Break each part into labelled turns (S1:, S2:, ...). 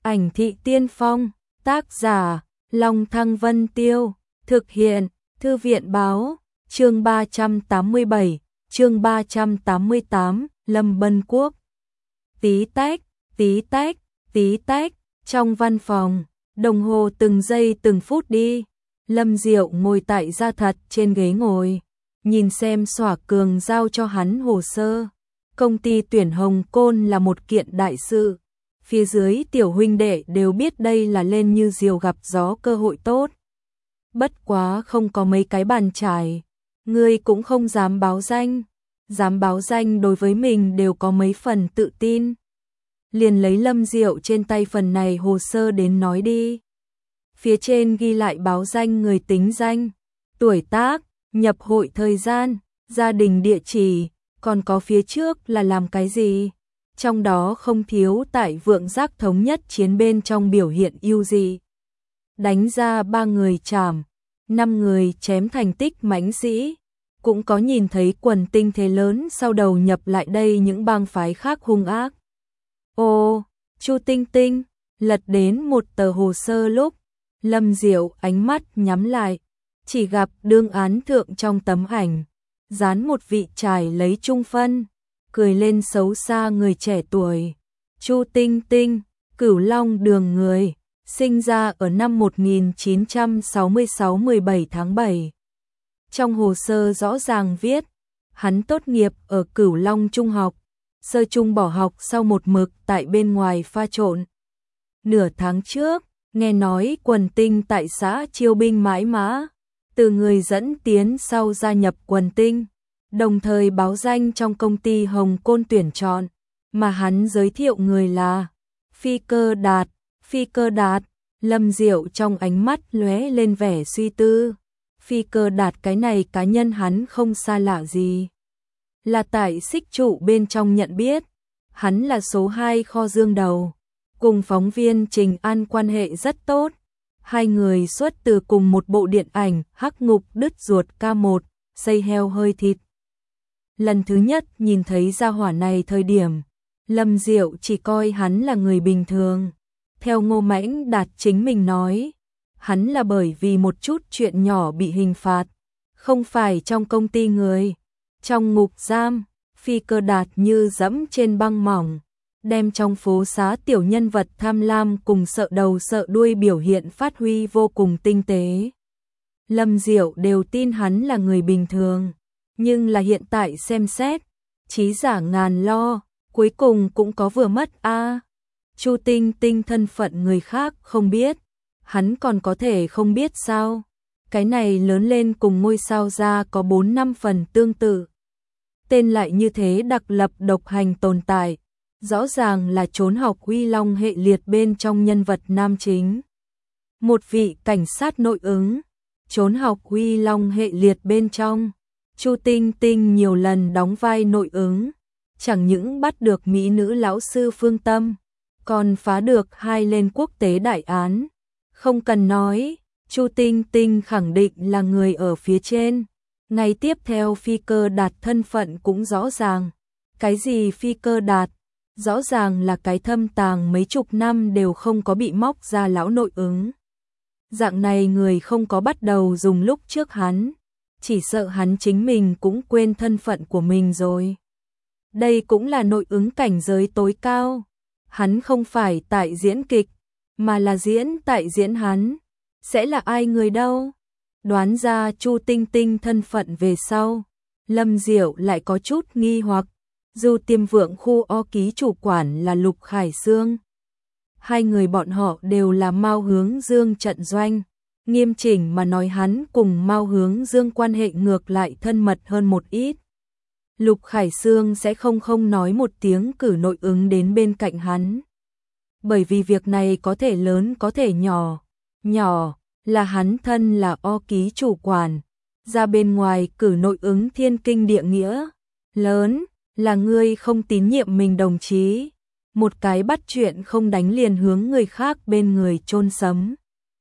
S1: Ảnh thị tiên phong, tác giả, Long Thăng Vân Tiêu, thực hiện, Thư viện báo, chương 387, chương 388, Lâm Bân Quốc. Tí tách, tí tách, tí tách, trong văn phòng, đồng hồ từng giây từng phút đi. Lâm Diệu ngồi tại gia thật trên ghế ngồi, nhìn xem Xỏa Cường giao cho hắn hồ sơ. Công ty tuyển Hồng Côn là một kiện đại sự. Phía dưới tiểu huynh đệ đều biết đây là lên như diều gặp gió cơ hội tốt. Bất quá không có mấy cái bàn trải, ngươi cũng không dám báo danh. Dám báo danh đối với mình đều có mấy phần tự tin. Liền lấy Lâm Diệu trên tay phần này hồ sơ đến nói đi. Phía trên ghi lại báo danh người tính danh, tuổi tác, nhập hội thời gian, gia đình địa chỉ, còn có phía trước là làm cái gì. Trong đó không thiếu tại Vượng Giác thống nhất chiến bên trong biểu hiện ưu dị. Đánh ra 3 người trảm, 5 người chém thành tích mãnh sĩ. Cũng có nhìn thấy quần tinh thế lớn sau đầu nhập lại đây những bang phái khác hung ác. Ô, Chu Tinh Tinh, lật đến một tờ hồ sơ lúc, Lâm Diệu ánh mắt nhắm lại, chỉ gặp đương án thượng trong tấm ảnh, dán một vị trải lấy trung phân, cười lên xấu xa người trẻ tuổi. Chu Tinh Tinh, Cửu Long đường người, sinh ra ở năm 1966 17 tháng 7. Trong hồ sơ rõ ràng viết, hắn tốt nghiệp ở Cửu Long Trung học, sơ trung bỏ học sau một mực tại bên ngoài pha trộn. Nửa tháng trước, nghe nói quần tinh tại xã chiêu binh mãi mã, từ người dẫn tiến sau gia nhập quần tinh, đồng thời báo danh trong công ty Hồng Côn tuyển chọn, mà hắn giới thiệu người là Phi Cơ Đạt. Phi Cơ Đạt, Lâm Diệu trong ánh mắt lóe lên vẻ suy tư. Phi Cơ Đạt cái này cá nhân hắn không xa lạ gì. Là tại xích trụ bên trong nhận biết, hắn là số 2 kho dương đầu. Cùng phóng viên Trình An quan hệ rất tốt. Hai người xuất từ cùng một bộ điện ảnh Hắc Ngục Đứt Ruột K1, Xây heo hơi thịt. Lần thứ nhất nhìn thấy gia hỏa này thời điểm, Lâm Diệu chỉ coi hắn là người bình thường. Theo Ngô Mãnh Đạt chính mình nói, hắn là bởi vì một chút chuyện nhỏ bị hình phạt, không phải trong công ty người. Trong ngục giam, Phi Cơ Đạt như dẫm trên băng mỏng, đem trong phố xá tiểu nhân vật tham lam cùng sợ đầu sợ đuôi biểu hiện phát huy vô cùng tinh tế. Lâm Diệu đều tin hắn là người bình thường, nhưng là hiện tại xem xét, trí giả ngàn lo, cuối cùng cũng có vừa mất a. Chu Tinh Tinh thân phận người khác không biết, hắn còn có thể không biết sao? Cái này lớn lên cùng ngôi sao ra có 4-5 phần tương tự. Tên lại như thế đặc lập độc hành tồn tại, rõ ràng là trốn học Uy Long hệ liệt bên trong nhân vật nam chính. Một vị cảnh sát nội ứng, trốn học Uy Long hệ liệt bên trong, Chu Tinh Tinh nhiều lần đóng vai nội ứng, chẳng những bắt được mỹ nữ lão sư Phương Tâm, còn phá được 2 lên quốc tế đại án. Không cần nói, Chu Tinh Tinh khẳng định là người ở phía trên. Ngày tiếp theo Phi Cơ Đạt thân phận cũng rõ ràng. Cái gì Phi Cơ Đạt? Rõ ràng là cái thâm tàng mấy chục năm đều không có bị móc ra lão nội ứng. Dạng này người không có bắt đầu dùng lúc trước hắn, chỉ sợ hắn chính mình cũng quên thân phận của mình rồi. Đây cũng là nội ứng cảnh giới tối cao. Hắn không phải tại diễn kịch, mà là diễn tại diễn hắn. Sẽ là ai người đâu? Đoán ra Chu Tinh Tinh thân phận về sau, Lâm Diệu lại có chút nghi hoặc. Dù Tiêm Vượng khu O ký chủ quản là Lục Khải Sương, hai người bọn họ đều là Mao Hướng Dương trận doanh. Nghiêm chỉnh mà nói hắn cùng Mao Hướng Dương quan hệ ngược lại thân mật hơn một ít. Lục Khải Sương sẽ không nói một tiếng cử nội ứng đến bên cạnh hắn. Bởi vì việc này có thể lớn có thể nhỏ. Nhỏ là hắn thân là O ký chủ quản, ra bên ngoài cử nội ứng thiên kinh địa nghĩa. Lớn là ngươi không tín nhiệm mình đồng chí, một cái bắt chuyện không đánh liền hướng người khác bên người chôn sấm.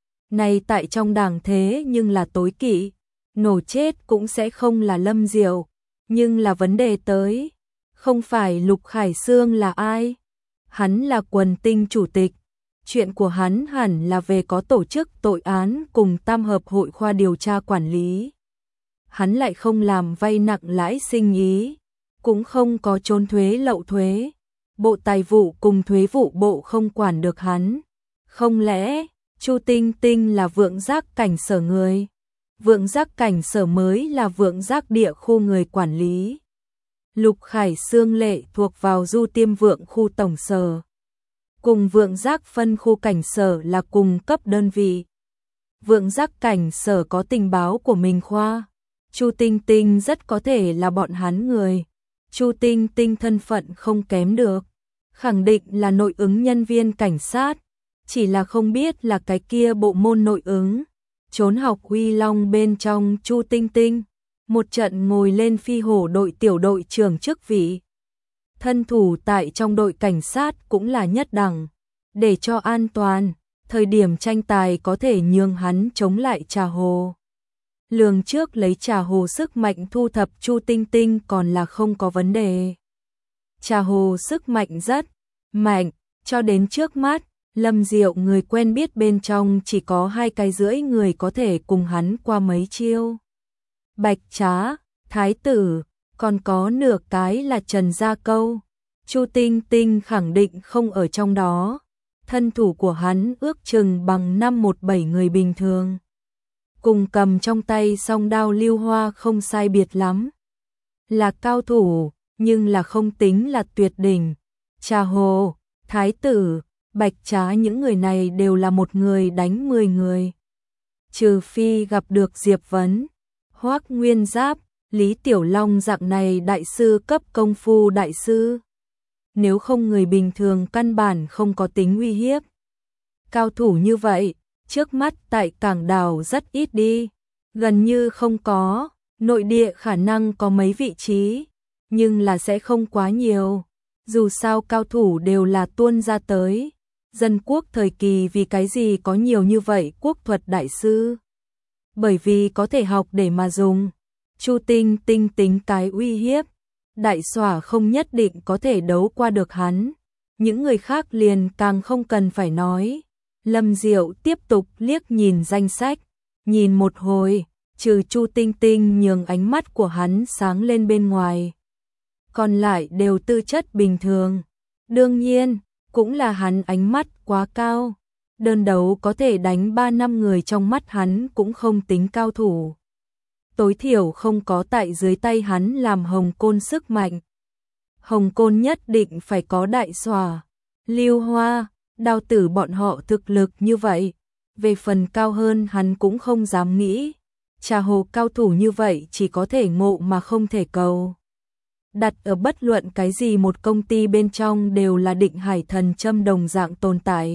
S1: Này tại trong đảng thế nhưng là tối kỵ, nổ chết cũng sẽ không là Lâm Diệu, nhưng là vấn đề tới, không phải Lục Khải Sương là ai? Hắn là quần tinh chủ tịch, Chuyện của hắn hẳn là về có tổ chức tội án cùng tam hợp hội khoa điều tra quản lý. Hắn lại không làm vay nặng lãi sinh ý, cũng không có trốn thuế lậu thuế. Bộ Tài vụ cùng Thuế vụ bộ không quản được hắn. Không lẽ Chu Tinh Tinh là Vượng Giác Cảnh Sở người? Vượng Giác Cảnh Sở mới là Vượng Giác địa khu người quản lý. Lục Khải Xương Lệ thuộc vào Du Tiêm Vượng khu tổng sở. Cùng Vượng Giác phân khu cảnh sở là cùng cấp đơn vị. Vượng Giác cảnh sở có tình báo của mình khoa. Chu Tinh Tinh rất có thể là bọn hắn người. Chu Tinh Tinh thân phận không kém được, khẳng định là nội ứng nhân viên cảnh sát, chỉ là không biết là cái kia bộ môn nội ứng. Trốn học Huy Long bên trong Chu Tinh Tinh, một trận ngồi lên phi hổ đội tiểu đội trưởng chức vị. Thân thủ tại trong đội cảnh sát cũng là nhất đẳng, để cho an toàn, thời điểm tranh tài có thể nhường hắn chống lại Trà Hồ. Lường trước lấy Trà Hồ sức mạnh thu thập Chu Tinh Tinh còn là không có vấn đề. Trà Hồ sức mạnh rất mạnh, cho đến trước mắt, Lâm Diệu người quen biết bên trong chỉ có 2,5 người có thể cùng hắn qua mấy chiêu. Bạch Trá, Thái Tử, còn có nửa cái là Trần Gia Câu. Chu Tinh Tinh khẳng định không ở trong đó. Thân thủ của hắn ước chừng bằng 517 người bình thường. Cùng cầm trong tay song đao lưu hoa không sai biệt lắm. Là cao thủ, nhưng là không tính là tuyệt đỉnh. Trà Hồ, Thái Tử, Bạch Trá những người này đều là một người đánh 10 người. Trừ phi gặp được Diệp Vấn, Hoắc Nguyên Giáp, Lý Tiểu Long dạng này đại sư cấp công phu đại sư. Nếu không người bình thường căn bản không có tính uy hiếp. Cao thủ như vậy, trước mắt tại Cảng Đảo rất ít đi, gần như không có, nội địa khả năng có mấy vị trí, nhưng là sẽ không quá nhiều. Dù sao cao thủ đều là tuôn ra tới. Dân quốc thời kỳ vì cái gì có nhiều như vậy quốc thuật đại sư? Bởi vì có thể học để mà dùng. Chu Tinh Tinh tính cái uy hiếp, đại xỏa không nhất định có thể đấu qua được hắn. Những người khác liền càng không cần phải nói. Lâm Diệu tiếp tục liếc nhìn danh sách, nhìn một hồi, trừ Chu Tinh Tinh nhường ánh mắt của hắn sáng lên bên ngoài. Còn lại đều tư chất bình thường. Đương nhiên, cũng là hắn ánh mắt quá cao. Đơn đấu có thể đánh 3-5 người trong mắt hắn cũng không tính cao thủ. Tối thiểu không có tại dưới tay hắn làm Hồng Côn sức mạnh. Hồng Côn nhất định phải có đại xòa, Lưu Hoa, Đao Tử bọn họ thực lực như vậy. Về phần cao hơn hắn cũng không dám nghĩ. Trà Hồ cao thủ như vậy chỉ có thể ngộ mà không thể cầu. Đặt ở bất luận cái gì một công ty bên trong đều là định hải thần châm đồng dạng tồn tại.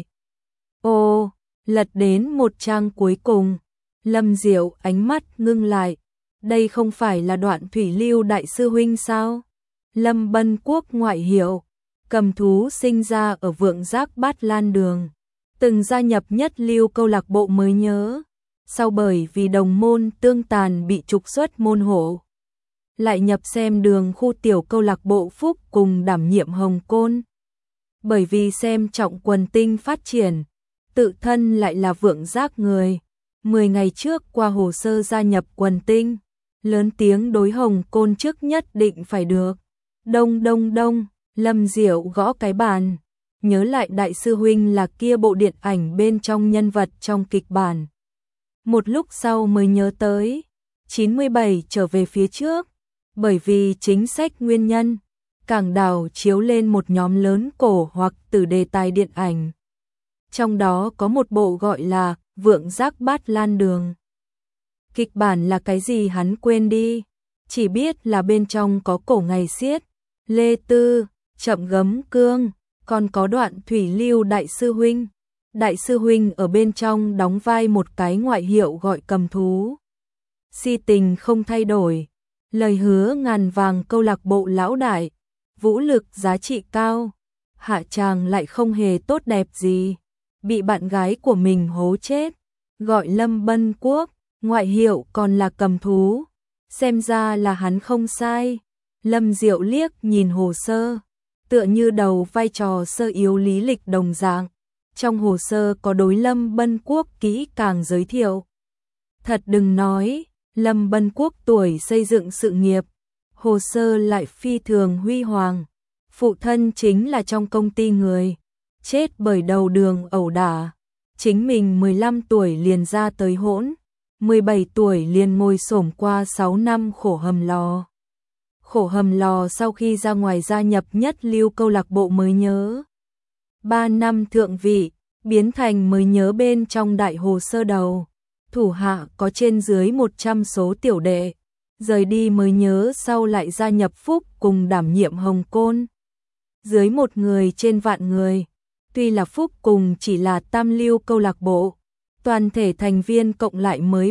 S1: Ô, lật đến một trang cuối cùng, Lâm Diệu ánh mắt ngưng lại. Đây không phải là Đoạn Thủy Lưu đại sư huynh sao? Lâm Bân Quốc ngoại hiệu, cầm thú sinh ra ở Vượng Giác Bát Lan Đường, từng gia nhập Nhất Lưu câu lạc bộ mới nhớ, sau bởi vì đồng môn tương tàn bị trục xuất môn hộ, lại nhập xem Đường khu tiểu câu lạc bộ Phúc cùng đảm nhiệm Hồng Côn. Bởi vì xem trọng quần tinh phát triển, tự thân lại là Vượng Giác người, 10 ngày trước qua hồ sơ gia nhập quần tinh, lớn tiếng đối Hồng Côn trước nhất định phải được. Đông đông đông, Lâm Diệu gõ cái bàn, nhớ lại đại sư huynh là kia bộ điện ảnh bên trong nhân vật trong kịch bản. Một lúc sau mới nhớ tới, 97 trở về phía trước, bởi vì chính sách nguyên nhân, Cảng Đảo chiếu lên một nhóm lớn cổ hoặc từ đề tài điện ảnh. Trong đó có một bộ gọi là Vượng Giác Bát Lan Đường. Kịch bản là cái gì hắn quên đi, chỉ biết là bên trong có cổ ngày xiết, Lê Tư, Chậm Gấm Cương, còn có Đoạn Thủy Lưu đại sư huynh. Đại sư huynh ở bên trong đóng vai một cái ngoại hiệu gọi cầm thú. Si tình không thay đổi, lời hứa ngàn vàng câu lạc bộ lão đại, vũ lực giá trị cao, hạ tràng lại không hề tốt đẹp gì, bị bạn gái của mình hố chết, gọi Lâm Bân Quốc, ngoại hiệu còn là cầm thú. Xem ra là hắn không sai. Lâm Diệu liếc nhìn hồ sơ, tựa như đầu vai trò sơ yếu lý lịch đồng dạng, Trong hồ sơ có đối Lâm Bân Quốc kỹ càng giới thiệu. Thật đừng nói, Lâm Bân Quốc tuổi xây dựng sự nghiệp, hồ sơ lại phi thường huy hoàng. Phụ thân chính là trong công ty người, chết bởi đầu đường ẩu đả. Chính mình 15 tuổi liền ra tới hỗn, 17 tuổi liền ngồi xổm qua 6 năm khổ hầm lò. Khổ hầm lò sau khi ra ngoài gia nhập nhất lưu câu lạc bộ mới nhớ. 3 năm thượng vị, biến thành mới nhớ bên trong đại hồ sơ đầu. Thủ hạ có trên dưới 100 số tiểu đệ. Rời đi mới nhớ sau lại gia nhập Phúc cùng đảm nhiệm Hồng Côn. Dưới một người trên vạn người. Tuy là Phúc cùng chỉ là tam lưu câu lạc bộ, toàn thể thành viên cộng lại mới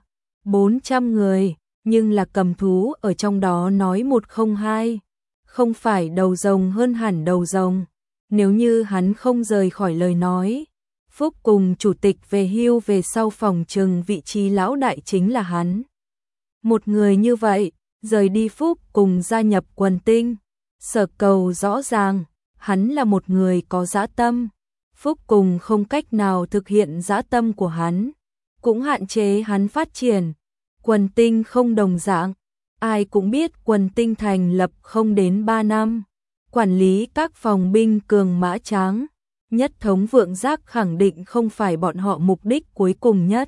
S1: 400 người, nhưng là cầm thú ở trong đó nói 102, không phải đầu rồng hơn hẳn đầu rồng. Nếu như hắn không rời khỏi lời nói, Phúc cùng chủ tịch về hưu về sau phòng trừng vị trí lão đại chính là hắn. Một người như vậy, rời đi Phúc cùng gia nhập Quần Tinh, Sở Cầu rõ ràng, hắn là một người có dã tâm. Phúc cùng không cách nào thực hiện dã tâm của hắn, cũng hạn chế hắn phát triển. Quần Tinh không đồng dạng, ai cũng biết Quần Tinh thành lập không đến 3 năm. Quản lý các phòng binh cường mã tráng, nhất thống vượng giác khẳng định không phải bọn họ mục đích cuối cùng nhất.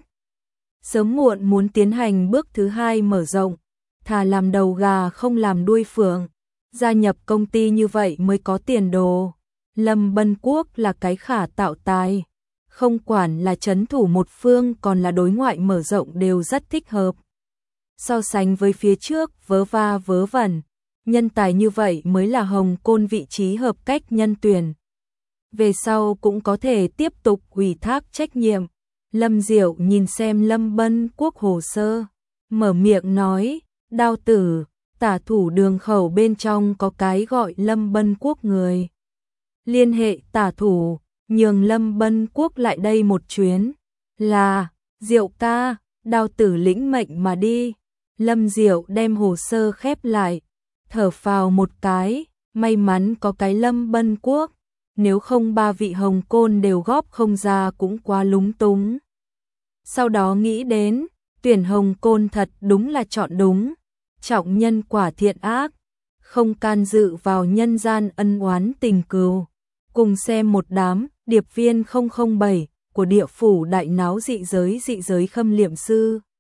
S1: Sớm muộn muốn tiến hành bước thứ hai mở rộng, thà làm đầu gà không làm đuôi phượng, gia nhập công ty như vậy mới có tiền đồ. Lâm Bân Quốc là cái khả tạo tài, không quản là trấn thủ một phương còn là đối ngoại mở rộng đều rất thích hợp. So sánh với phía trước vớ va vớ vẩn, nhân tài như vậy mới là Hồng Côn vị trí hợp cách nhân tuyển. Về sau cũng có thể tiếp tục ủy thác trách nhiệm. Lâm Diệu nhìn xem Lâm Bân Quốc hồ sơ, mở miệng nói, Đao tử, tả thủ đường khẩu bên trong có cái gọi Lâm Bân Quốc người. Liên hệ tả thủ, nhường Lâm Bân Quốc lại đây một chuyến. Là, Diệu ca, Đao tử lĩnh mệnh mà đi. Lâm Diệu đem hồ sơ khép lại, thở phào một cái, may mắn có cái Lâm Bân Quốc, nếu không 3 vị Hồng Côn đều góp không ra cũng quá lúng túng. Sau đó nghĩ đến, tuyển Hồng Côn thật đúng là chọn đúng, trọng nhân quả thiện ác, không can dự vào nhân gian ân oán tình cừu. Cùng xem một đám điệp viên 007 của địa phủ đại náo dị giới khâm liệm sư.